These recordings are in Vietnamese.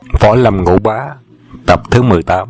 Võ Lâm Ngũ Bá, tập thứ 18.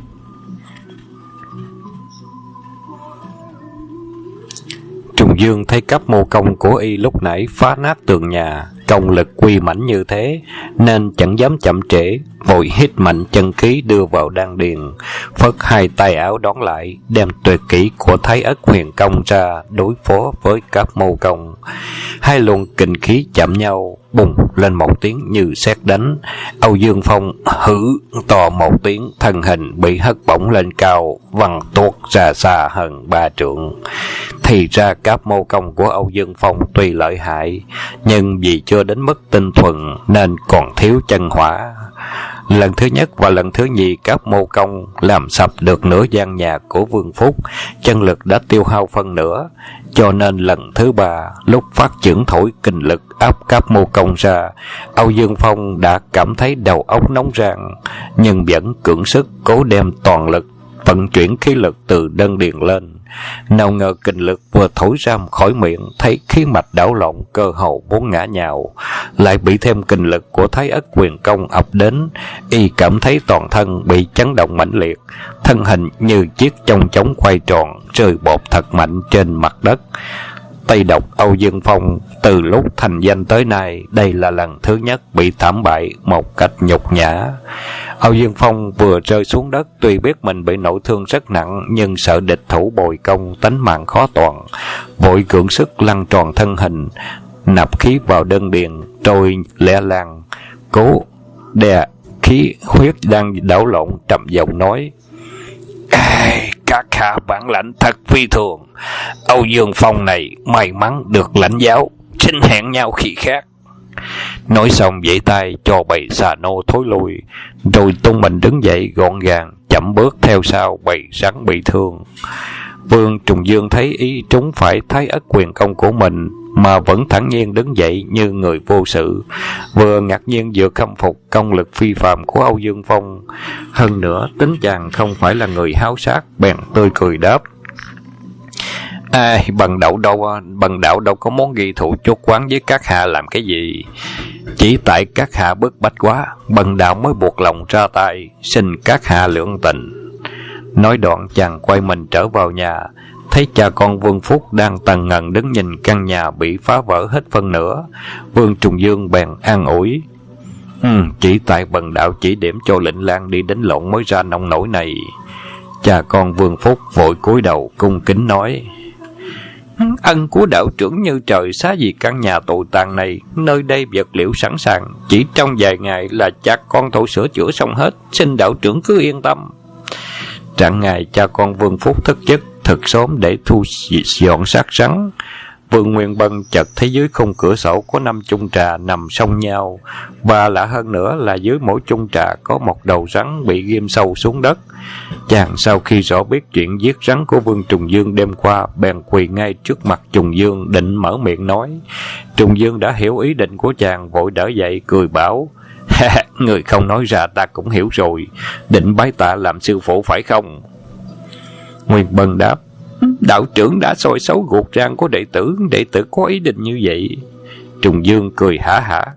Trùng Dương thấy cấp mô công của y lúc nãy phá nát tường nhà, công lực quy mãnh như thế nên chẳng dám chậm trễ, vội hít mạnh chân khí đưa vào đan điền, phất hai tay áo đón lại, đem tuyệt kỹ của Thái Ất Huyền Công ra đối phó với cấp mô công. Hai luồng kình khí chạm nhau, bùng lên một tiếng như sét đánh. Âu Dương Phong hử to một tiếng, thân hình bị hất bổng lên cao, văng tuột ra xa hơn 3 trượng. Thì ra cấp mô công của Âu Dương Phong tuy lợi hại, nhưng vì chưa đến mức tinh thuần nên còn thiếu chân hỏa. Lần thứ nhất và lần thứ nhì cấp mô công làm sập được nửa gian nhà của Vương Phúc, chân lực đã tiêu hao phân nửa, cho nên lần thứ ba lúc phát chưởng thổi kình lực áp cấp mô công ra, Âu Dương Phong đã cảm thấy đầu óc nóng rang, nhưng vẫn cưỡng sức cố đem toàn lực vận chuyển khí lực từ đơn điền lên. Nào ngờ kình lực vừa thổi ra khỏi miệng, thấy khí mạch đảo lộn, cơ hồ muốn ngã nhào, lại bị thêm kình lực của Thái Ất Huyền Công ập đến, y cảm thấy toàn thân bị chấn động mãnh liệt, thân hình như chiếc chong chóng quay tròn, rơi bột thật mạnh trên mặt đất. Tây độc Âu Dương Phong từ lúc thành danh tới nay, đây là lần thứ nhất bị thảm bại một cách nhục nhã. Âu Dương Phong vừa rơi xuống đất, tuy biết mình bị nội thương rất nặng, nhưng sợ địch thủ bồi công, tánh mạng khó toàn, vội cưỡng sức lăn tròn thân hình, nạp khí vào đơn điền, rồi lẻ làng cố đè khí huyết đang đảo lộn, trầm giọng nói: các hạ bản lãnh thật phi thường. Âu Dương Phong này may mắn được lãnh giáo, xin hẹn nhau khi khác. Nói xong vẫy tay cho bầy xà nô thối lui, rồi tung mình đứng dậy gọn gàng, chậm bước theo sau bầy rắn bị thương. Vương Trùng Dương thấy ý trúng phải Thái Ất Huyền Công của mình mà vẫn thản nhiên đứng dậy như người vô sự, vừa ngạc nhiên vừa khâm phục công lực phi phàm của Âu Dương Phong. Hơn nữa tính chàng không phải là người háo sát, bèn tươi cười đáp: Bần đạo đâu có món ghi thù chốt quán với các hạ làm cái gì. Chỉ tại các hạ bức bách quá, bần đạo mới buộc lòng ra tay, xin các hạ lượng tình. Nói đoạn chàng quay mình trở vào nhà, thấy cha con Vương Phúc đang tần ngần đứng nhìn căn nhà bị phá vỡ hết phân nửa. Vương Trùng Dương bèn an ủi: Chỉ tại bần đạo chỉ điểm cho Lệnh Lang đi đánh lộn mới ra nông nổi này. Cha con Vương Phúc vội cúi đầu cung kính nói: Ân của đạo trưởng như trời, xá gì căn nhà tồi tàn này, nơi đây vật liệu sẵn sàng, chỉ trong vài ngày là cha con thổ sửa chữa xong hết, xin đạo trưởng cứ yên tâm. Trạng ngày cha con Vương Phúc thức giấc thật sớm để thu dọn xác rắn. Vương Nguyên Bân chợt thấy dưới khung cửa sổ có 5 chung trà nằm song nhau, và lạ hơn nữa là dưới mỗi chung trà có một đầu rắn bị ghim sâu xuống đất. Chàng sau khi rõ biết chuyện giết rắn của Vương Trùng Dương đêm qua, bèn quỳ ngay trước mặt Trùng Dương định mở miệng nói. Trùng Dương đã hiểu ý định của chàng, vội đỡ dậy cười bảo: Người không nói ra ta cũng hiểu rồi, định bái tạ làm sư phụ phải không? Nguyên Bân đáp: Đạo trưởng đã soi xấu ruột rang của đệ tử có ý định như vậy. Trùng Dương cười hả hả: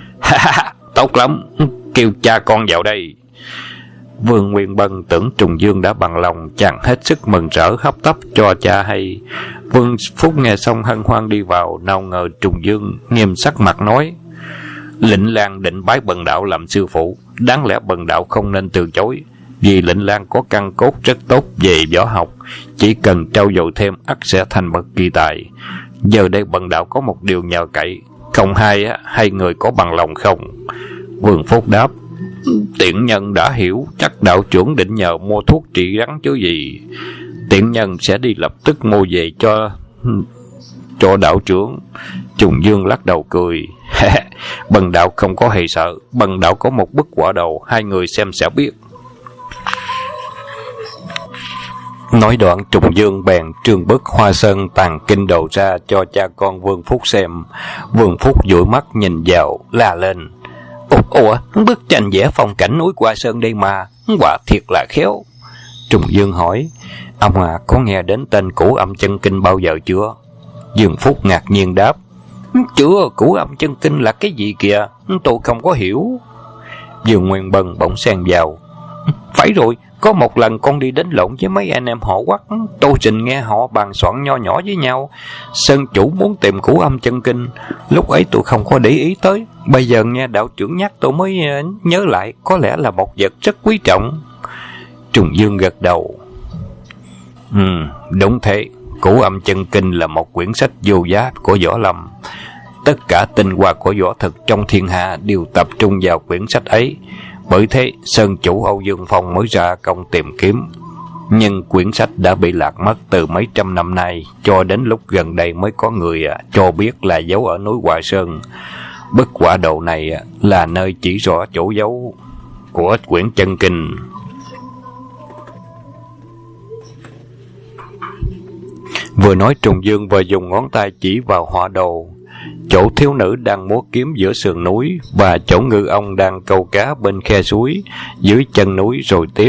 Tốt lắm, kêu cha con vào đây. Vương Nguyên Bân tưởng Trùng Dương đã bằng lòng, chàng hết sức mừng rỡ hấp tấp cho cha hay. Vương Phúc nghe xong hân hoan đi vào, nào ngờ Trùng Dương nghiêm sắc mặt nói: Lệnh Lang định bái bần đạo làm sư phụ, đáng lẽ bần đạo không nên từ chối, vì Lệnh Lang có căn cốt rất tốt về võ học, chỉ cần trau dồi thêm ắt sẽ thành bậc kỳ tài. Giờ đây bần đạo có một điều nhờ cậy, không hai người có bằng lòng không? Vương Phúc đáp: Tiện nhân đã hiểu, chắc đạo trưởng định nhờ mua thuốc trị rắn chứ gì. Tiện nhân sẽ đi lập tức mua về cho đạo trưởng. Trùng Dương lắc đầu cười: Bần đạo không có hề sợ, bần đạo có một bức họa đồ, hai người xem sẽ biết. Nói đoạn Trùng Dương bèn trương bức Hoa Sơn Tàng Kinh Đồ ra cho cha con Vương Phúc xem. Vương Phúc dụi mắt nhìn vào, la lên: Ủa, bức tranh vẽ phong cảnh núi Hoa Sơn đây mà, quả thiệt là khéo. Trùng Dương hỏi: Ông có nghe đến tên Cửu Âm Chân Kinh bao giờ chưa? Dương Phúc ngạc nhiên đáp: Chưa, Cửu Âm Chân Kinh là cái gì kìa? Tôi không có hiểu. Dương Nguyên Bân bỗng xen vào. Phải rồi, có một lần con đi đánh lộn với mấy anh em họ Quắc. Tô Trình nghe họ bàn soạn nho nhỏ với nhau. Sơn chủ muốn tìm Cửu Âm Chân Kinh. Lúc ấy tôi không có để ý tới. Bây giờ nghe đạo trưởng nhắc tôi mới nhớ lại. Có lẽ là một vật rất quý trọng. Trùng Dương gật đầu. Đúng thế. Cửu Âm Chân Kinh là một quyển sách vô giá của Võ Lâm. Tất cả tinh hoa của võ thực trong thiên hạ đều tập trung vào quyển sách ấy. Bởi thế Sơn chủ Âu Dương Phong mới ra công tìm kiếm. Nhưng quyển sách đã bị lạc mất từ mấy trăm năm nay, cho đến lúc gần đây mới có người cho biết là giấu ở núi Hoa Sơn. Bức họa đồ này là nơi chỉ rõ chỗ giấu của quyển chân kinh. Vừa nói, Trùng Dương vừa dùng ngón tay chỉ vào họa đồ. Chỗ thiếu nữ đang múa kiếm giữa sườn núi và chỗ ngư ông đang câu cá bên khe suối dưới chân núi rồi tiếp.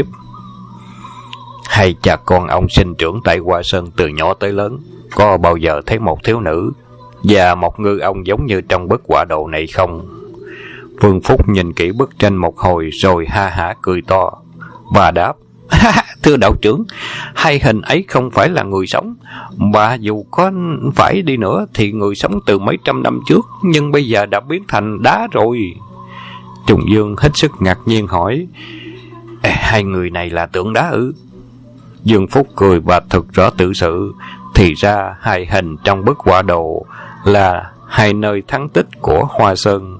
Hai cha con ông sinh trưởng tại Hoa Sơn từ nhỏ tới lớn, có bao giờ thấy một thiếu nữ và một ngư ông giống như trong bức họa đồ này không? Vương Phúc nhìn kỹ bức tranh một hồi rồi ha hả cười to và đáp. Thưa đạo trưởng, hai hình ấy không phải là người sống, và dù có phải đi nữa thì người sống từ mấy trăm năm trước, nhưng bây giờ đã biến thành đá rồi. Trùng Dương hết sức ngạc nhiên hỏi. Hai người này là tượng đá ư? Dương Phúc cười và thực rõ tự sự. Thì ra hai hình trong bức họa đồ là hai nơi thắng tích của Hoa Sơn.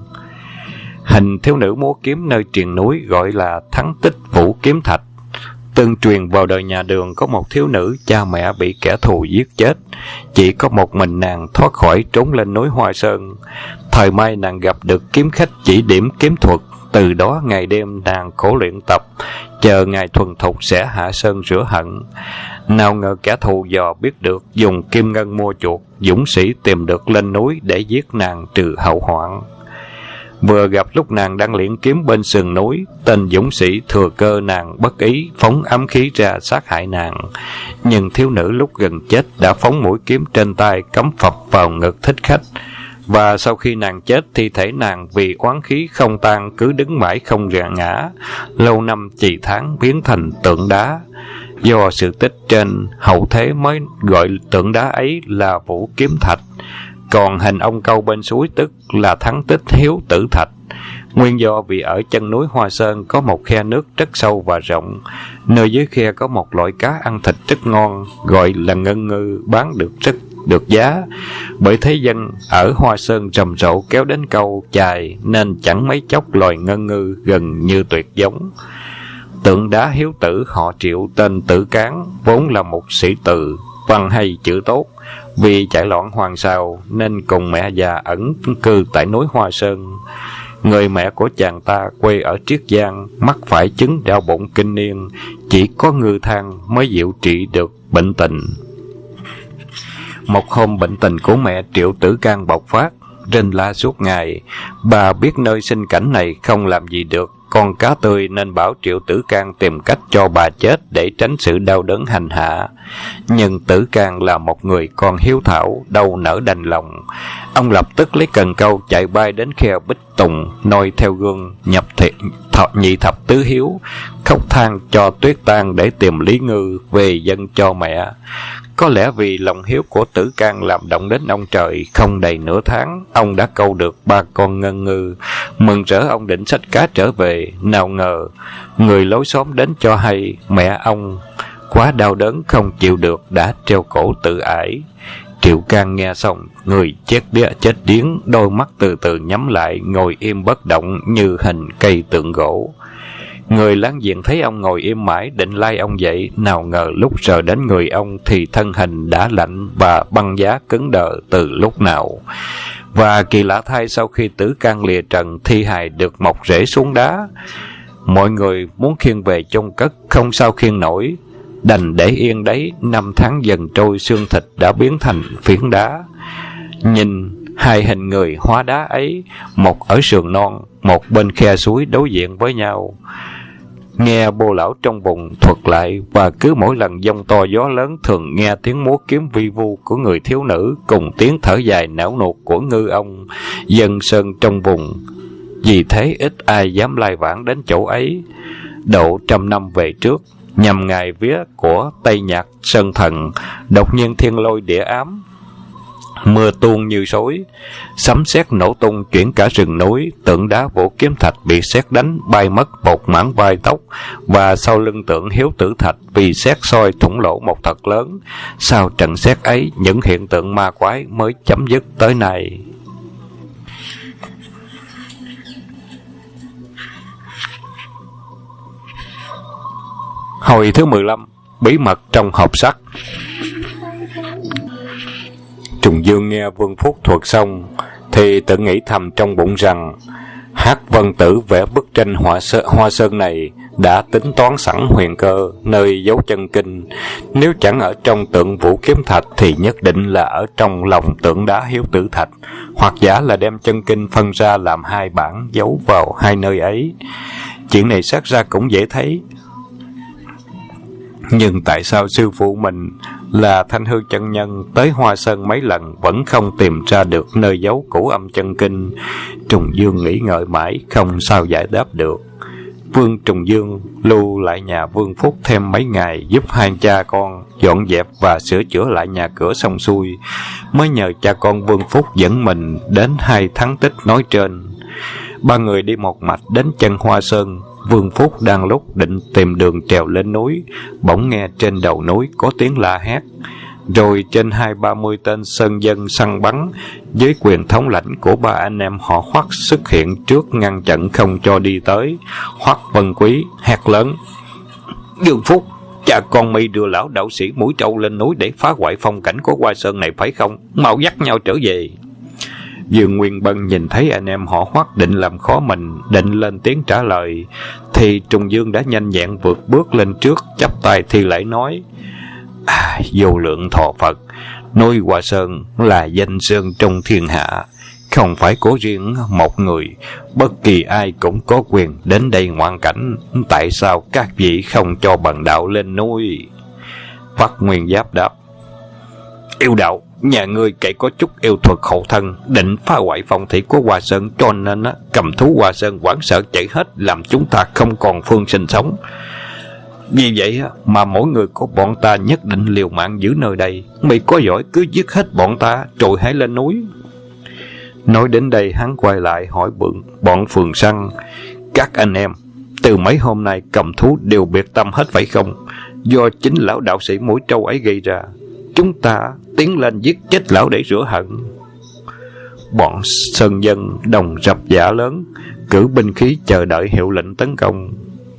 Hình thiếu nữ múa kiếm nơi triền núi gọi là thắng tích Vũ Kiếm Thạch. Tương truyền vào đời nhà Đường có một thiếu nữ cha mẹ bị kẻ thù giết chết, chỉ có một mình nàng thoát khỏi trốn lên núi Hoa Sơn. Thời may nàng gặp được kiếm khách chỉ điểm kiếm thuật, từ đó ngày đêm nàng khổ luyện tập, chờ ngày thuần thục sẽ hạ sơn rửa hận. Nào ngờ kẻ thù dò biết được, dùng kim ngân mua chuộc, dũng sĩ tìm được lên núi để giết nàng trừ hậu hoạn. Vừa gặp lúc nàng đang luyện kiếm bên sườn núi, tên dũng sĩ thừa cơ nàng bất ý phóng ám khí ra sát hại nàng. Nhưng thiếu nữ lúc gần chết đã phóng mũi kiếm trên tay cắm phập vào ngực thích khách. Và sau khi nàng chết, thi thể nàng vì oán khí không tan cứ đứng mãi không rã ngã, lâu năm trì tháng biến thành tượng đá. Do sự tích trên, hậu thế mới gọi tượng đá ấy là Vũ Kiếm Thạch. Còn hình ông câu bên suối tức là thắng tích Hiếu Tử Thạch. Nguyên do vì ở chân núi Hoa Sơn có một khe nước rất sâu và rộng. Nơi dưới khe có một loại cá ăn thịt rất ngon, gọi là ngân ngư, bán được giá. Bởi thế dân ở Hoa Sơn rầm rộ kéo đến câu chài, nên chẳng mấy chốc loài ngân ngư gần như tuyệt giống. Tượng đá Hiếu Tử họ Triệu tên Tử Cán, vốn là một sĩ tử, văn hay chữ tốt. Vì chạy loạn hoàng sao nên cùng mẹ già ẩn cư tại núi Hoa Sơn. Người mẹ của chàng ta quê ở Triết Giang, mắc phải chứng đau bụng kinh niên, chỉ có ngư thang mới dịu trị được bệnh tình. Một hôm bệnh tình của mẹ Triệu Tử Can bộc phát, rên la suốt ngày. Bà biết nơi sinh cảnh này không làm gì được con cá tươi, nên bảo Triệu Tử Can tìm cách cho bà chết để tránh sự đau đớn hành hạ. Nhưng Tử Can là một người con hiếu thảo, đâu nỡ đành lòng. Ông lập tức lấy cần câu chạy bay đến khe Bích Tùng, noi theo gương nhập nhị thập tứ hiếu, khóc than cho tuyết tan để tìm Lý Ngư về dâng cho mẹ. Có lẽ vì lòng hiếu của Tử Can làm động đến ông trời, không đầy nửa tháng, ông đã câu được 3 con ngân ngư. Mừng rỡ ông định xách cá trở về, nào ngờ người lối xóm đến cho hay mẹ ông quá đau đớn không chịu được, đã treo cổ tự ải. Triệu Can nghe xong, người chết điếng, đôi mắt từ từ nhắm lại, ngồi im bất động như hình cây tượng gỗ. Người láng giềng thấy ông ngồi im mãi, định lai ông dậy, nào ngờ lúc sờ đến người ông thì thân hình đã lạnh và băng giá cứng đờ từ lúc nào. Và kỳ lạ thay, sau khi Tử Can lìa trần, thi hài được mọc rễ xuống đá. Mọi người muốn khiêng về chôn cất, không sao khiêng nổi, đành để yên đấy. 5 tháng dần trôi, xương thịt đã biến thành phiến đá. Nhìn hai hình người hóa đá ấy, một ở sườn non, một bên khe suối đối diện với nhau. Nghe Bô lão trong vùng thuật lại, và cứ mỗi lần giông to gió lớn thường nghe tiếng múa kiếm vi vu của người thiếu nữ cùng tiếng thở dài não nuột của ngư ông. Dân sơn trong vùng vì thế ít ai dám lai vãng đến chỗ ấy. Độ 100 năm về trước, nhằm ngày vía của Tây Nhạc Sơn Thần, đột nhiên thiên lôi địa ám, mưa tuôn như sối, sấm sét nổ tung chuyển cả rừng núi, tượng đá Vũ Kiếm Thạch bị sét đánh bay mất một mảng vai tóc, và sau lưng tượng Hiếu Tử Thạch vì sét soi thủng lỗ một thật lớn. Sau trận sét ấy, những hiện tượng ma quái mới chấm dứt tới nay. Hồi thứ 15, bí mật trong hộp sắt. Trùng Dương nghe Vương Phúc thuật xong thì tự nghĩ thầm trong bụng rằng Hắc Vân Tử vẽ bức tranh hoa sơn này đã tính toán sẵn huyền cơ nơi dấu chân kinh. Nếu chẳng ở trong tượng Vũ Kiếm Thạch thì nhất định là ở trong lòng tượng đá Hiếu Tử Thạch, hoặc giả là đem chân kinh phân ra làm hai bản giấu vào hai nơi ấy. Chuyện này xét ra cũng dễ thấy. Nhưng tại sao sư phụ mình là Thanh Hư chân nhân tới Hoa Sơn mấy lần vẫn không tìm ra được nơi giấu cửu âm chân kinh? Trùng Dương nghĩ ngợi mãi không sao giải đáp được. Vương Trùng Dương lưu lại nhà Vương Phúc thêm mấy ngày, giúp hai cha con dọn dẹp và sửa chữa lại nhà cửa xong xuôi, mới nhờ cha con Vương Phúc dẫn mình đến hai thắng tích nói trên. Ba người đi một mạch đến chân Hoa Sơn. Vương Phúc đang lúc định tìm đường trèo lên núi, bỗng nghe trên đầu núi có tiếng la hét. Rồi trên 20-30 tên sơn dân săn bắn dưới quyền thống lãnh của ba anh em họ Hoắc xuất hiện trước, ngăn chặn không cho đi tới. Hoắc Vân Quý hét lớn: "Dương Phúc, cha con mi đưa lão đạo sĩ mũi trâu lên núi để phá hoại phong cảnh của Hoa Sơn này phải không? Mau dắt nhau trở về." Dương Nguyên Bân nhìn thấy anh em họ Hoắc định làm khó mình, định lên tiếng trả lời, thì Trùng Dương đã nhanh nhẹn vượt bước lên trước, chắp tay thi lễ nói: "Vô lượng thọ Phật, núi Hoa Sơn là danh sơn trong thiên hạ, không phải của riêng một người, bất kỳ ai cũng có quyền đến đây ngoạn cảnh. Tại sao các vị không cho bần đạo lên núi?" Phát Nguyên Giáp đáp: "Yêu đạo, nhà ngươi kể có chút yêu thuật hộ thân, định phá hoại phong thủy của Hoa Sơn, cho nên cầm thú Hoa Sơn hoảng sợ chạy hết, làm chúng ta không còn phương sinh sống. Vì vậy mà mỗi người của bọn ta nhất định liều mạng giữ nơi đây. Mày có giỏi cứ giết hết bọn ta rồi hãy lên núi." Nói đến đây hắn quay lại hỏi bọn phường săn: "Các anh em, từ mấy hôm nay cầm thú đều biệt tâm hết phải không? Do chính lão đạo sĩ mũi trâu ấy gây ra. Chúng ta tiến lên giết chết lão để rửa hận." Bọn sơn dân đồng rập dạ lớn, cử binh khí chờ đợi hiệu lệnh tấn công.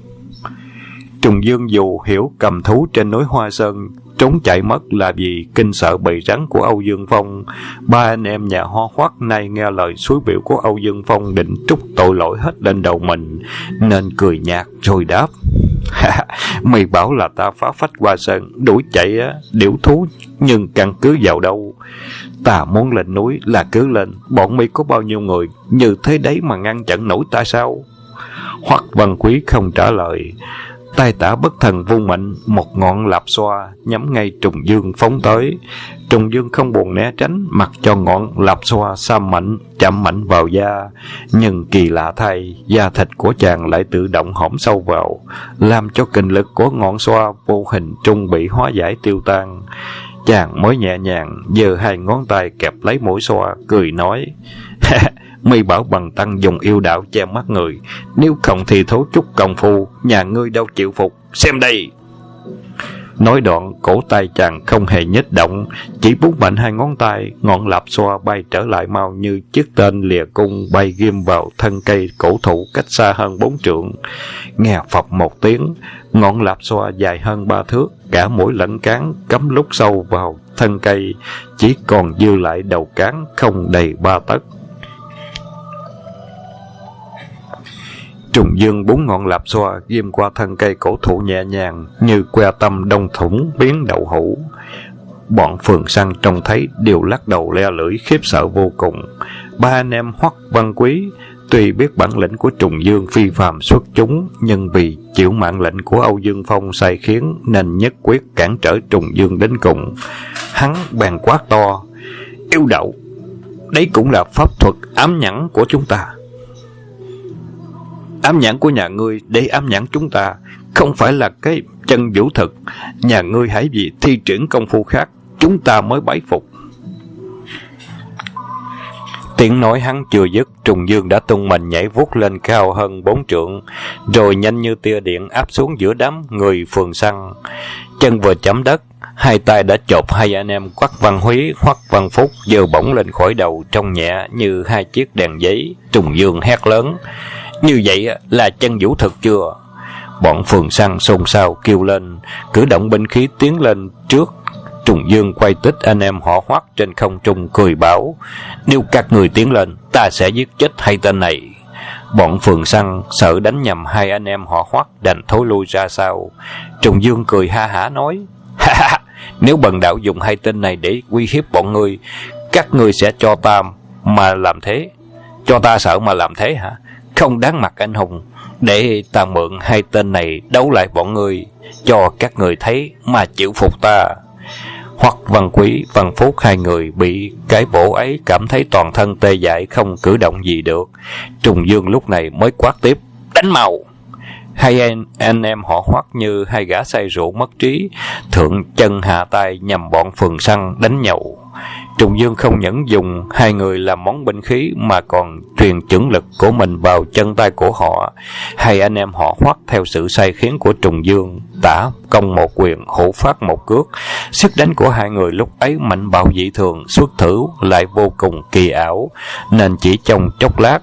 Trùng Dương dù hiểu cầm thú trên núi Hoa Sơn trốn chạy mất là vì kinh sợ bầy rắn của Âu Dương Phong. Ba anh em nhà Ho Hoắc nay nghe lời suối biểu của Âu Dương Phong định trút tội lỗi hết lên đầu mình, nên cười nhạt rồi đáp: "Mày bảo là ta phá phách Hoa Sơn, đuổi chạy điểu thú, nhưng căn cứ vào đâu? Ta muốn lên núi là cứ lên, bọn mày có bao nhiêu người, như thế đấy mà ngăn chặn nổi ta sao?" Hoắc Văn Quý không trả lời. Tay tả bất thần vung mạnh một ngọn lạp xoa nhắm ngay Trùng Dương phóng tới. Trùng Dương không buồn né tránh, mặc cho ngọn lạp xoa xăm mạnh chạm mạnh vào da, nhưng kỳ lạ thay, da thịt của chàng lại tự động hõm sâu vào, làm cho kinh lực của ngọn xoa vô hình trung bị hóa giải tiêu tan. Chàng mới nhẹ nhàng giơ hai ngón tay kẹp lấy mũi xoa, cười nói: "Mi bảo bằng tăng dùng yêu đạo che mắt người, nếu không thì thố chút công phu, nhà ngươi đâu chịu phục, xem đây." Nói đoạn, cổ tay chàng không hề nhích động, chỉ búng mạnh hai ngón tay, ngọn lạp xoa bay trở lại mau như chiếc tên lìa cung bay ghim vào thân cây cổ thụ cách xa hơn 4 trượng. Nghe phập một tiếng, ngọn lạp xoa dài hơn 3 thước, cả mũi lẫn cán cắm lúc sâu vào thân cây, chỉ còn dư lại đầu cán không đầy 3 tấc. Trùng Dương búng ngọn lạp xoa ghim qua thân cây cổ thụ nhẹ nhàng như que tăm đông thủng biến đậu hũ. Bọn phường săn trông thấy đều lắc đầu le lưỡi khiếp sợ vô cùng. Ba anh em Hoắc Văn Quý tuy biết bản lĩnh của Trùng Dương phi phàm xuất chúng, nhưng vì chịu mạng lệnh của Âu Dương Phong sai khiến nên nhất quyết cản trở Trùng Dương đến cùng. Hắn bèn quát to: "Yêu đạo, đấy cũng là pháp thuật ám nhẫn của chúng ta." ám nhãn của nhà ngươi để ám nhãn chúng ta, không phải là cái chân vũ thực. Nhà ngươi hãy vì thi triển công phu khác, chúng ta mới bái phục. Tiếng nói hắn chưa dứt, Trùng Dương đã tung mình nhảy vút lên cao hơn 4 trượng, rồi nhanh như tia điện áp xuống giữa đám người phường săn. Chân vừa chạm đất, hai tay đã chộp hai anh em Quách Văn Húy, Hoắc Văn Phúc giơ bổng lên khỏi đầu, trông nhẹ như hai chiếc đèn giấy. Trùng Dương hét lớn: như vậy là chân vũ thực chưa? Bọn phường săn xôn xao kêu lên, cử động binh khí tiến lên trước. Trùng Dương quay tích anh em họ Hoắc trên không trung cười bảo: nếu các người tiến lên, ta sẽ giết chết hai tên này. Bọn phường săn sợ đánh nhầm hai anh em họ Hoắc, đành thối lui ra sau. Trùng Dương cười ha hả nói: ha ha, nếu bần đạo dùng hai tên này để uy hiếp bọn ngươi, các ngươi sẽ cho ta mà làm thế? Cho ta sợ mà làm thế hả? Không đáng mặt anh hùng. Để ta mượn hai tên này đấu lại bọn ngươi, cho các người thấy mà chịu phục ta. Hoắc Văn Quý, Văn Phúc hai người bị cái bổ ấy cảm thấy toàn thân tê dại, không cử động gì được. Trùng Dương lúc này mới quát tiếp: đánh màu! Hai anh em họ Hoắc như hai gã say rượu mất trí, thượng chân hạ tay nhằm bọn phường săn đánh nhậu. Trùng Dương không những dùng hai người làm món binh khí mà còn truyền chưởng lực của mình vào chân tay của họ. Hai anh em họ Hoắc theo sự sai khiến của Trùng Dương, tả công một quyền, hữu phát một cước. Sức đánh của hai người lúc ấy mạnh bạo dị thường, xuất thử lại vô cùng kỳ ảo, nên chỉ trong chốc lát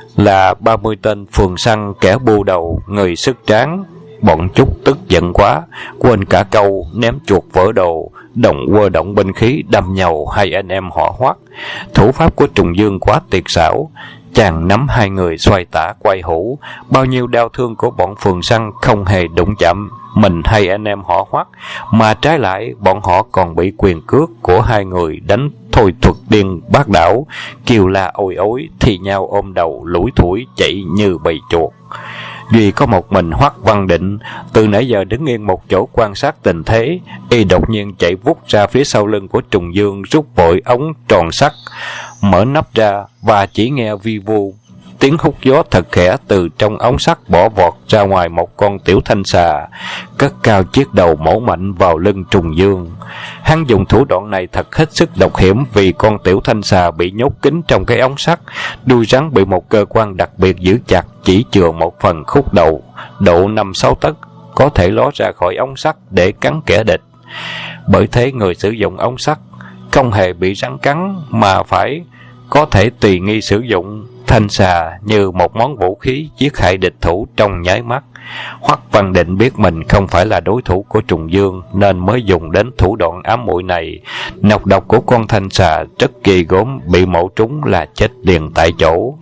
là 30 tên phường săn kẻ bưu đầu, người sức tráng. Bọn chúng tức giận quá, quên cả câu ném chuột vỡ đồ, đồng quơ động binh khí đâm nhầu hai anh em họ Hoắc. Thủ pháp của Trùng Dương quá tuyệt xảo, chàng nắm hai người xoay tả quay hữu, bao nhiêu đau thương của bọn phường săn không hề đụng chạm mình hai anh em họ Hoắc, mà trái lại bọn họ còn bị quyền cước của hai người đánh thôi thuật điên bát đảo, kêu la ôi ối, thì nhau ôm đầu lủi thủi chạy như bầy chuột. Duy có một mình Hoắc Văn Định từ nãy giờ đứng yên một chỗ quan sát tình thế, y đột nhiên chạy vút ra phía sau lưng của Trùng Dương, rút vội ống tròn sắt, mở nắp ra và chỉ nghe vi vu tiếng hút gió thật khẽ, từ trong ống sắt bỏ vọt ra ngoài một con tiểu thanh xà, cất cao chiếc đầu mổ mạnh vào lưng Trùng Dương. Hắn dùng thủ đoạn này thật hết sức độc hiểm, vì con tiểu thanh xà bị nhốt kín trong cái ống sắt, đuôi rắn bị một cơ quan đặc biệt giữ chặt, chỉ chừa một phần khúc đầu độ 5-6 tấc có thể ló ra khỏi ống sắt để cắn kẻ địch. Bởi thế người sử dụng ống sắt không hề bị rắn cắn, mà phải có thể tùy nghi sử dụng thanh xà như một món vũ khí giết hại địch thủ trong nháy mắt. Hoắc Văn Định biết mình không phải là đối thủ của Trùng Dương, nên mới dùng đến thủ đoạn ám muội này. Nọc độc của con thanh xà rất kỳ gốm, bị mổ trúng là chết liền tại chỗ.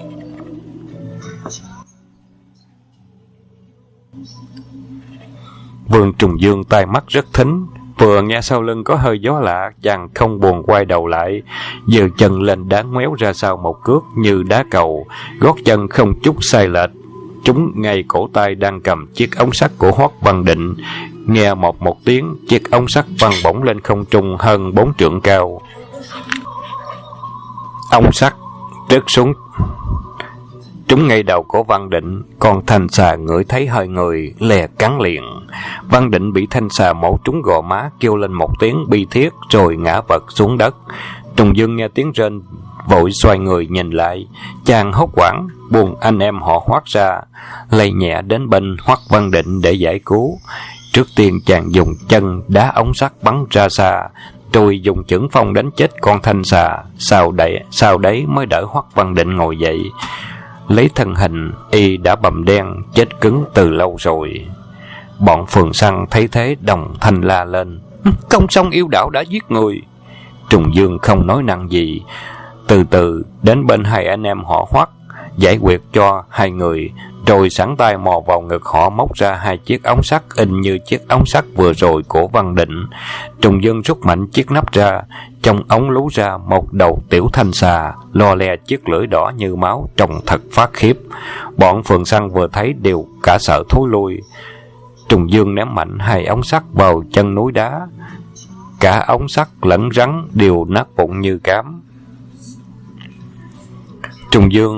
Vương Trùng Dương tai mắt rất thính, vừa nghe sau lưng có hơi gió lạ, chàng không buồn quay đầu lại, giơ chân lên đá ngoéo ra sau một cước như đá cầu, gót chân không chút sai lệch trúng ngay cổ tay đang cầm chiếc ống sắt của Hoắc Văn Định. Nghe một tiếng, chiếc ống sắt văng bổng lên không trung hơn 4 trượng cao. Ống sắt rớt xuống trúng ngay đầu của Văn Định. Con thanh xà ngửi thấy hơi người, lè cắn liền. Văn Định bị thanh xà mổ trúng gò má, kêu lên một tiếng bi thiết rồi ngã vật xuống đất. Trùng Dương nghe tiếng rên, vội xoay người nhìn lại. Chàng hốt hoảng buông anh em họ Hoắc ra, lay nhẹ đến bên Hoắc Văn Định để giải cứu. Trước tiên chàng dùng chân đá ống sắt bắn ra xa, rồi dùng chưởng phong đánh chết con thanh xà. Sau đấy mới đỡ Hoắc Văn Định ngồi dậy. Lấy thân hình y đã bầm đen, chết cứng từ lâu rồi. Bọn phường săn thấy thế đồng thanh la lên: Công Song yêu đạo đã giết người. Trùng Dương không nói năng gì, từ từ đến bên hai anh em họ Hoắc, giải quyết cho hai người, rồi sẵn tay mò vào ngực họ, móc ra hai chiếc ống sắt in như chiếc ống sắt vừa rồi của Văn Định. Trùng Dương rút mạnh chiếc nắp ra, trong ống lú ra một đầu tiểu thanh xà, lo le chiếc lưỡi đỏ như máu, trông thật phát khiếp. Bọn phường săn vừa thấy đều cả sợ thối lui. Trùng Dương ném mạnh hai ống sắt vào chân núi đá, cả ống sắt lẫn rắn đều nát vụn như cám. Trùng Dương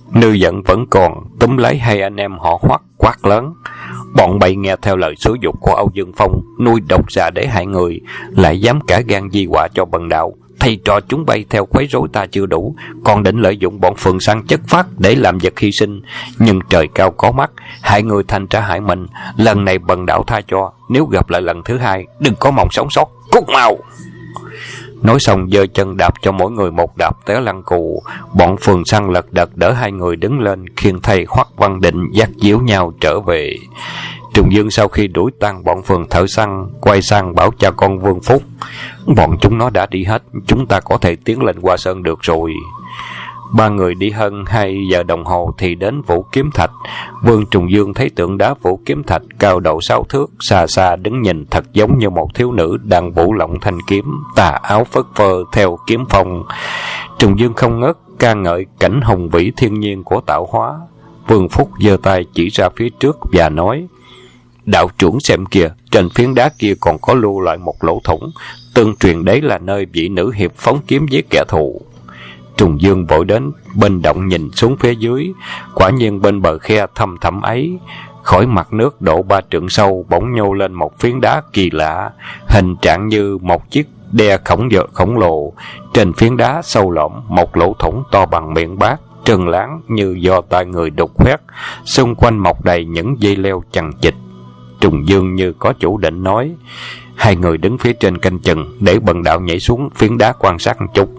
Nư giận vẫn còn, túm lấy hai anh em họ Hoắc quát lớn. Bọn bay nghe theo lời xúi giục của Âu Dương Phong, nuôi độc xà để hại người, lại dám cả gan di họa cho bần đạo. Thầy trò chúng bay theo quấy rối ta chưa đủ, còn định lợi dụng bọn phường săn chất phát để làm vật hy sinh. Nhưng trời cao có mắt, hại người thành trả hại mình. Lần này bần đạo tha cho, nếu gặp lại lần thứ hai, đừng có mong sống sót. Cút mau! Nói xong giơ chân đạp cho mỗi người một đạp té lăn cù. Bọn phường săn lật đật đỡ hai người đứng lên, khiêng thầy Hoắc Văn Định dắt díu nhau trở về. Trùng Dương sau khi đuổi tan bọn phường thợ săn, quay sang bảo cha con Vương Phúc: bọn chúng nó đã đi hết, chúng ta có thể tiến lên Hoa Sơn được rồi. Ba người đi hơn 2 giờ đồng hồ thì đến Vũ Kiếm Thạch. Vương Trùng Dương thấy tượng đá Vũ Kiếm Thạch cao độ 6 thước, xa xa đứng nhìn thật giống như một thiếu nữ đang vũ lộng thanh kiếm, tà áo phất phơ theo kiếm phong. Trùng Dương không ngớt ca ngợi cảnh hùng vĩ thiên nhiên của tạo hóa. Vương Phúc giơ tay chỉ ra phía trước và nói: đạo trưởng xem kìa, trên phiến đá kia còn có lưu lại một lỗ thủng, tương truyền đấy là nơi vị nữ hiệp phóng kiếm giết kẻ thù. Trùng Dương vội đến bên động nhìn xuống phía dưới, quả nhiên bên bờ khe thăm thẳm ấy, khỏi mặt nước độ 3 trượng sâu bỗng nhô lên một phiến đá kỳ lạ, hình trạng như một chiếc đe khổng lồ. Trên phiến đá sâu lõm một lỗ thủng to bằng miệng bát, trơn láng như do tay người đục khoét, xung quanh mọc đầy những dây leo chằng chịt. Trùng Dương như có chủ định nói: hai người đứng phía trên canh chừng, để bần đạo nhảy xuống phiến đá quan sát một chút.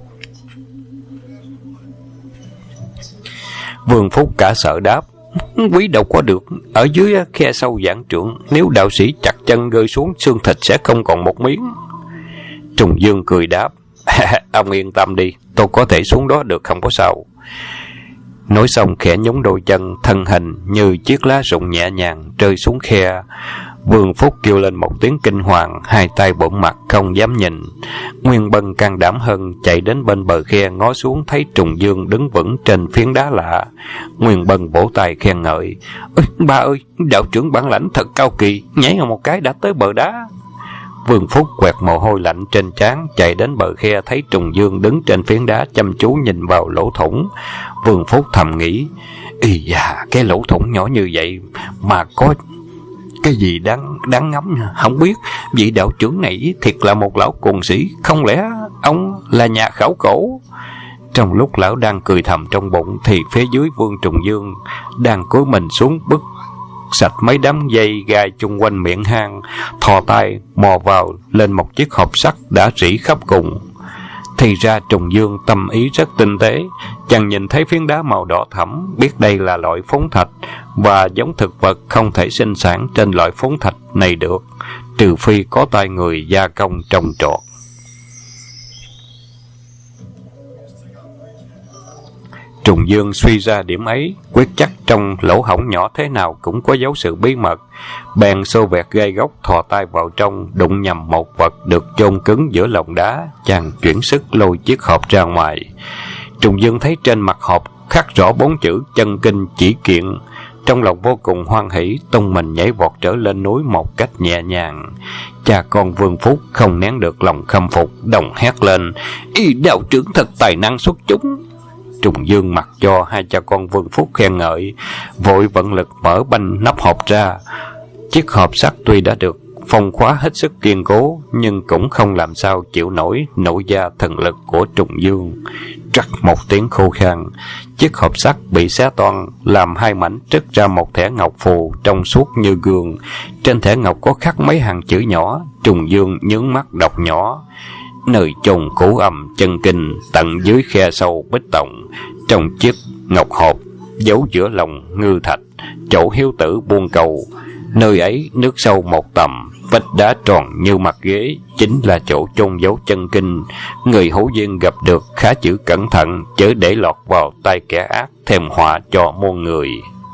Vương Phúc cả sợ đáp: quý đâu có được, ở dưới khe sâu vạn trượng, nếu đạo sĩ chặt chân rơi xuống, xương thịt sẽ không còn một miếng. Trùng Dương cười đáp: ông yên tâm đi, tôi có thể xuống đó được, không có sao. Nói xong khẽ nhúng đôi chân, thân hình như chiếc lá rụng nhẹ nhàng rơi xuống khe. Vương Phúc kêu lên một tiếng kinh hoàng, hai tay bụm mặt không dám nhìn. Nguyên Bân can đảm hơn chạy đến bên bờ khe ngó xuống, thấy Trùng Dương đứng vững trên phiến đá lạ. Nguyên Bân vỗ tay khen ngợi: ba ơi, đạo trưởng bản lãnh thật cao kỳ, nhảy một cái đã tới bờ đá. Vương Phúc quẹt mồ hôi lạnh trên trán, chạy đến bờ khe thấy Trùng Dương đứng trên phiến đá chăm chú nhìn vào lỗ thủng. Vương Phúc thầm nghĩ: ý da, cái lỗ thủng nhỏ như vậy mà có cái gì đáng ngắm, không biết vị đạo trưởng này thiệt là một lão cuồng sĩ, không lẽ ông là nhà khảo cổ? Trong lúc lão đang cười thầm trong bụng thì phía dưới Vương Trùng Dương đang cúi mình xuống bứt sạch mấy đám dây gai chung quanh miệng hang, thò tay mò vào lên một chiếc hộp sắt đã rỉ khắp cùng. Thì ra Trùng Dương tâm ý rất tinh tế, chàng nhìn thấy phiến đá màu đỏ thẫm, biết đây là loại phốn thạch, và giống thực vật không thể sinh sản trên loại phốn thạch này được, trừ phi có tay người gia công trồng trọt. Trùng Dương suy ra điểm ấy, quyết chắc trong lỗ hổng nhỏ thế nào cũng có dấu sự bí mật, bèn xô vẹt gai góc thò tay vào trong, đụng nhầm một vật được chôn cứng giữa lòng đá. Chàng chuyển sức lôi chiếc hộp ra ngoài. Trùng Dương thấy trên mặt hộp khắc rõ 4 chữ chân kinh chỉ kiện, trong lòng vô cùng hoan hỷ, tung mình nhảy vọt trở lên núi một cách nhẹ nhàng. Cha con Vương Phúc không nén được lòng khâm phục, đồng hét lên: ý đạo trưởng thật tài năng xuất chúng. Trùng Dương mặc cho hai cha con Vương Phúc khen ngợi, vội vận lực mở banh nắp hộp ra. Chiếc hộp sắt tuy đã được phong khóa hết sức kiên cố, nhưng cũng không làm sao chịu nổi nội gia thần lực của Trùng Dương. Trắc một tiếng khô khan, chiếc hộp sắt bị xé toang làm hai mảnh, trích ra một thẻ ngọc phù trong suốt như gương. Trên thẻ ngọc có khắc mấy hàng chữ nhỏ. Trùng Dương nhướng mắt đọc nhỏ: nơi chôn Cửu Âm chân kinh, tận dưới khe sâu bích tòng, trong chiếc ngọc hộp giấu giữa lòng ngư thạch, chỗ hiếu tử buông cầu. Nơi ấy nước sâu một tầm, vách đá tròn như mặt ghế, chính là chỗ chôn giấu chân kinh. Người hữu duyên gặp được khá chữ cẩn thận, chớ để lọt vào tay kẻ ác, thêm họa cho muôn người.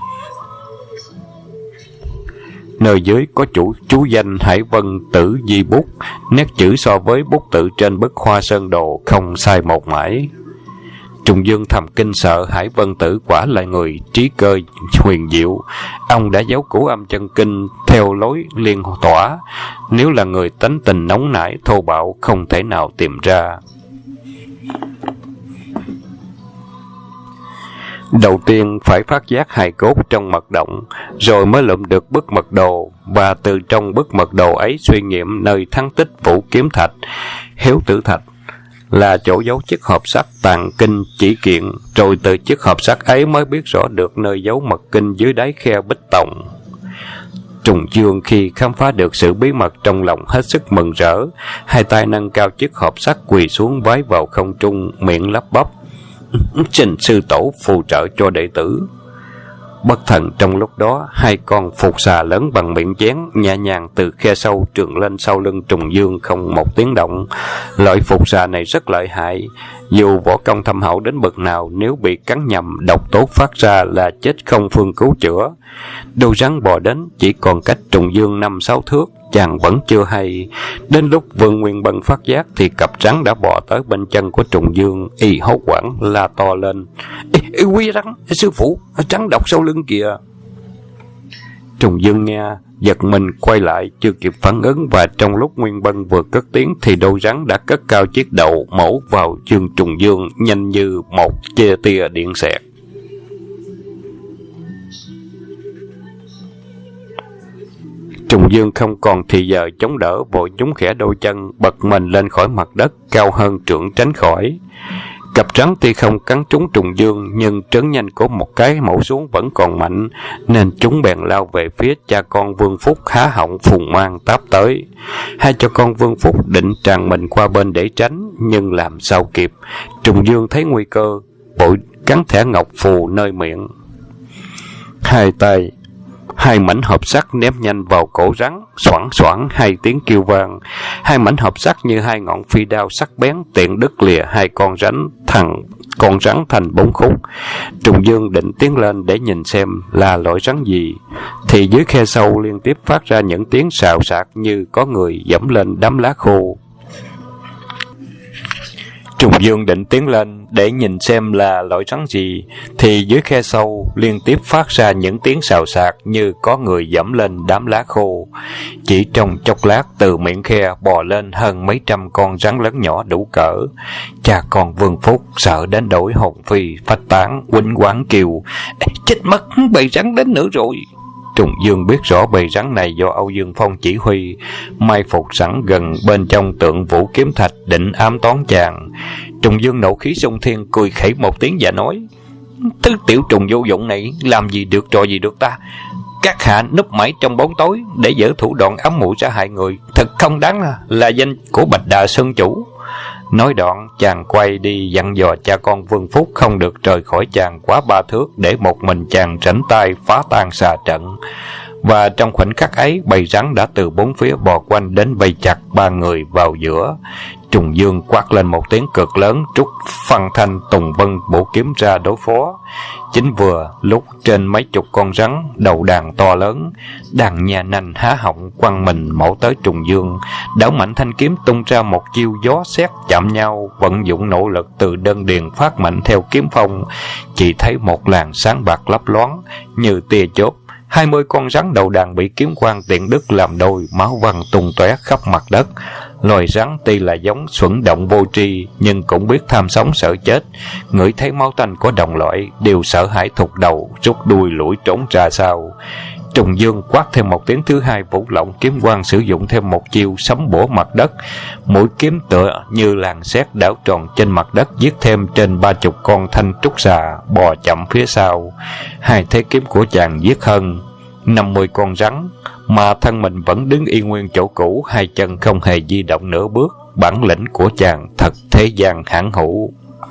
Nơi dưới có chú danh Hải Vân Tử Di Bút, nét chữ so với bút tự trên bức Hoa Sơn Đồ không sai một mãi. Trùng Dương thầm kinh sợ, Hải Vân Tử quả là người trí cơ huyền diệu. Ông đã giấu Cửu Âm chân kinh theo lối liên tỏa, nếu là người tánh tình nóng nảy thô bạo không thể nào tìm ra. Đầu tiên phải phát giác hài cốt trong mật động, rồi mới lượm được bức mật đồ, và từ trong bức mật đồ ấy suy nghiệm nơi thắng tích Vũ Kiếm Thạch, Hiếu Tử Thạch là chỗ giấu chiếc hộp sắt tàng kinh chỉ kiện, rồi từ chiếc hộp sắt ấy mới biết rõ được nơi giấu mật kinh dưới đáy khe bích tòng. Trùng Dương khi khám phá được sự bí mật trong lòng hết sức mừng rỡ, hai tay nâng cao chiếc hộp sắt quỳ xuống vái vào không trung, miệng lắp bắp: "Xin sư tổ phù trợ cho đệ tử." Bất thần trong lúc đó, hai con phục xà lớn bằng miệng chén nhẹ nhàng từ khe sâu trườn lên sau lưng Trùng Dương không một tiếng động. Loại phục xà này rất lợi hại, dù võ công thâm hậu đến bậc nào, nếu bị cắn nhầm, độc tố phát ra là chết không phương cứu chữa. Đôi rắn bò đến, chỉ còn cách Trùng Dương 5-6 thước, chàng vẫn chưa hay. Đến lúc Vương Nguyên Bân phát giác thì cặp rắn đã bò tới bên chân của Trùng Dương, y hốt hoảng la to lên: "Quý rắn, sư phụ, rắn độc sau lưng kìa!" Trùng Dương nghe, giật mình quay lại, chưa kịp phản ứng, và trong lúc Nguyên Bân vừa cất tiếng thì đôi rắn đã cất cao chiếc đầu mổ vào chân Trùng Dương nhanh như một tia điện xẹt. Trùng Dương không còn thì giờ chống đỡ, vội nhún khẽ đôi chân, bật mình lên khỏi mặt đất, cao hơn trượng tránh khỏi. Cặp rắn tuy không cắn trúng Trùng Dương, nhưng trớn nhanh của một cái mổ xuống vẫn còn mạnh, nên chúng bèn lao về phía cha con Vương Phúc há họng phùng mang táp tới. Hai cha con Vương Phúc định tràn mình qua bên để tránh, nhưng làm sao kịp. Trùng Dương thấy nguy cơ, vội cắn thẻ ngọc phù nơi miệng. Hai mảnh hộp sắt ném nhanh vào cổ rắn, xoảng xoảng hai tiếng kêu vang. Hai mảnh hộp sắt như hai ngọn phi đao sắc bén, tiện đứt lìa hai con rắn thành 4 khúc. Trùng Dương định tiến lên để nhìn xem là loại rắn gì, thì dưới khe sâu liên tiếp phát ra những tiếng xào xạc như có người dẫm lên đám lá khô. Trùng Dương định tiến lên để nhìn xem là loại rắn gì, thì dưới khe sâu liên tiếp phát ra những tiếng xào xạc như có người dẫm lên đám lá khô. Chỉ trong chốc lát, từ miệng khe bò lên hơn mấy trăm con rắn lớn nhỏ đủ cỡ. Cha con Vương Phúc sợ đến đổi hồn phi phách tán, quýnh quáng kêu: "Chết mất, bầy rắn đến nữa rồi!" Trùng Dương biết rõ bầy rắn này do Âu Dương Phong chỉ huy, mai phục sẵn gần bên trong tượng Vũ Kiếm Thạch, định ám toán chàng. Trùng Dương nộ khí xung thiên, cười khẩy một tiếng và nói: "Thứ tiểu trùng vô dụng này làm gì được trò gì được ta? Các hạ núp mãi trong bóng tối để dở thủ đoạn ám muội ra hại người, thật không đáng là danh của Bạch Đà Sơn chủ." Nói đoạn, chàng quay đi dặn dò cha con Vương Phúc không được rời khỏi chàng quá 3 thước, để một mình chàng rảnh tay phá tan xà trận. Và trong khoảnh khắc ấy, bầy rắn đã từ bốn phía bò quanh đến vây chặt ba người vào giữa. Trùng Dương quát lên một tiếng cực lớn, trút Phan Thanh Tùng Vân bổ kiếm ra đối phó. Chính vừa lúc trên mấy chục con rắn đầu đàn to lớn, đàn nhà nành há họng quăng mình mổ tới Trùng Dương. Đảo mạnh thanh kiếm tung ra một chiêu gió sét chạm nhau, vận dụng nỗ lực từ đơn điền phát mạnh theo kiếm phong. Chỉ thấy một làn sáng bạc lấp loáng như tia chớp. 20 con rắn đầu đàn bị kiếm quang tiện đứt làm đôi, máu văng tung tóe khắp mặt đất. Loài rắn tuy là giống xuẩn động vô tri, nhưng cũng biết tham sống sợ chết. Ngửi thấy máu tanh của đồng loại, đều sợ hãi thụt đầu, rút đuôi lủi trốn ra sau. Trùng Dương quát thêm một tiếng thứ hai, vũ lộng kiếm quang sử dụng thêm một chiêu sấm bổ mặt đất. Mũi kiếm tựa như làn sét đảo tròn trên mặt đất, giết thêm trên 30 con thanh trúc xà bò chậm phía sau. Hai thế kiếm của chàng giết hơn 50 con rắn, mà thân mình vẫn đứng y nguyên chỗ cũ, hai chân không hề di động nửa bước. Bản lĩnh của chàng thật thế gian hãn hữu.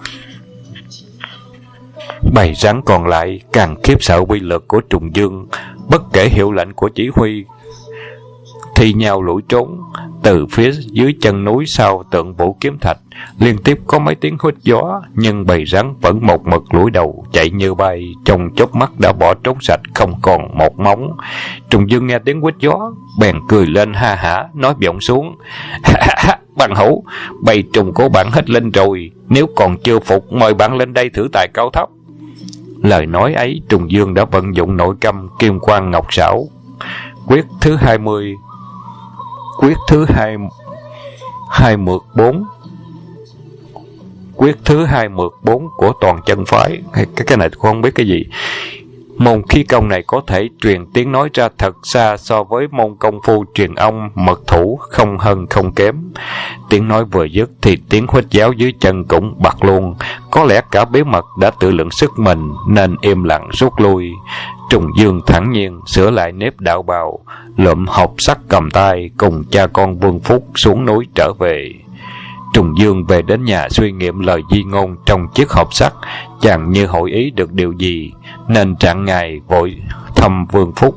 Bầy rắn còn lại càng khiếp sợ uy lực của Trùng Dương, bất kể hiệu lệnh của chỉ huy thi nhau lủi trốn. Từ phía dưới chân núi sau tượng Vũ Kiếm Thạch liên tiếp có mấy tiếng huýt gió, nhưng bầy rắn vẫn một mực lủi đầu chạy như bay, trong chớp mắt đã bỏ trốn sạch không còn một móng. Trùng Dương nghe tiếng huýt gió bèn cười lên ha hả, nói vọng xuống: "Bằng hữu, bầy trùng của bạn hết linh rồi, nếu còn chưa phục mời bạn lên đây thử tài cao thấp." Lời nói ấy, Trùng Dương đã vận dụng nội câm Kim Quang Ngọc Xảo, quyết thứ 20, quyết thứ 24, quyết thứ 24 của toàn chân phái. Cái này tôi không biết cái gì. Môn khí công này có thể truyền tiếng nói ra thật xa so với môn công phu truyền âm mật thủ, không hơn không kém. Tiếng nói vừa dứt thì tiếng huýt giáo dưới chân cũng bật luôn. Có lẽ cả bí mật đã tự lượng sức mình nên im lặng rút lui. Trùng Dương thản nhiên sửa lại nếp đạo bào, lượm hộp sắt cầm tay, cùng cha con Vương Phúc xuống núi trở về. Trùng Dương về đến nhà suy nghiệm lời di ngôn trong chiếc hộp sắt. Chàng như hội ý được điều gì nên trạng ngày vội thăm Vương Phúc.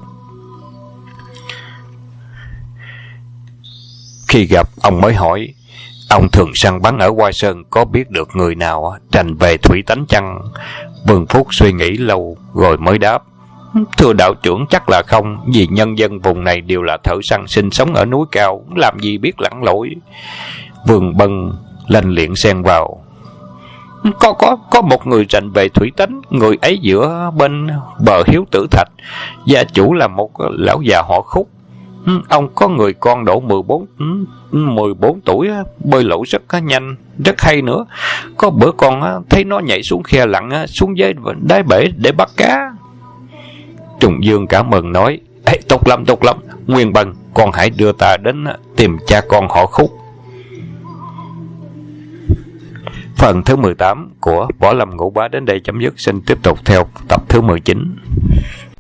Khi gặp ông mới hỏi: ông thường săn bắn ở Hoa Sơn, có biết được người nào tranh về thủy tánh chăng? Vương Phúc suy nghĩ lâu rồi mới đáp: thưa đạo trưởng, chắc là không, vì nhân dân vùng này đều là thợ săn sinh sống ở núi cao, làm gì biết lặn lội. Vương Bân lanh liện xen vào: Có một người rành về thủy tánh, người ấy giữa bên bờ Hiếu Tử Thạch, gia chủ là một lão già họ Khúc. Ông có người con độ 14 tuổi, bơi lội rất nhanh, rất hay nữa. Có bữa con thấy nó nhảy xuống khe lặn xuống dưới đáy bể để bắt cá. Trùng Dương cảm mừng nói: tốt lắm, Nguyên Bân, con hãy đưa ta đến tìm cha con họ Khúc. Phần thứ 18 của Võ Lâm Ngũ Bá đến đây chấm dứt. Xin tiếp tục theo tập thứ 19.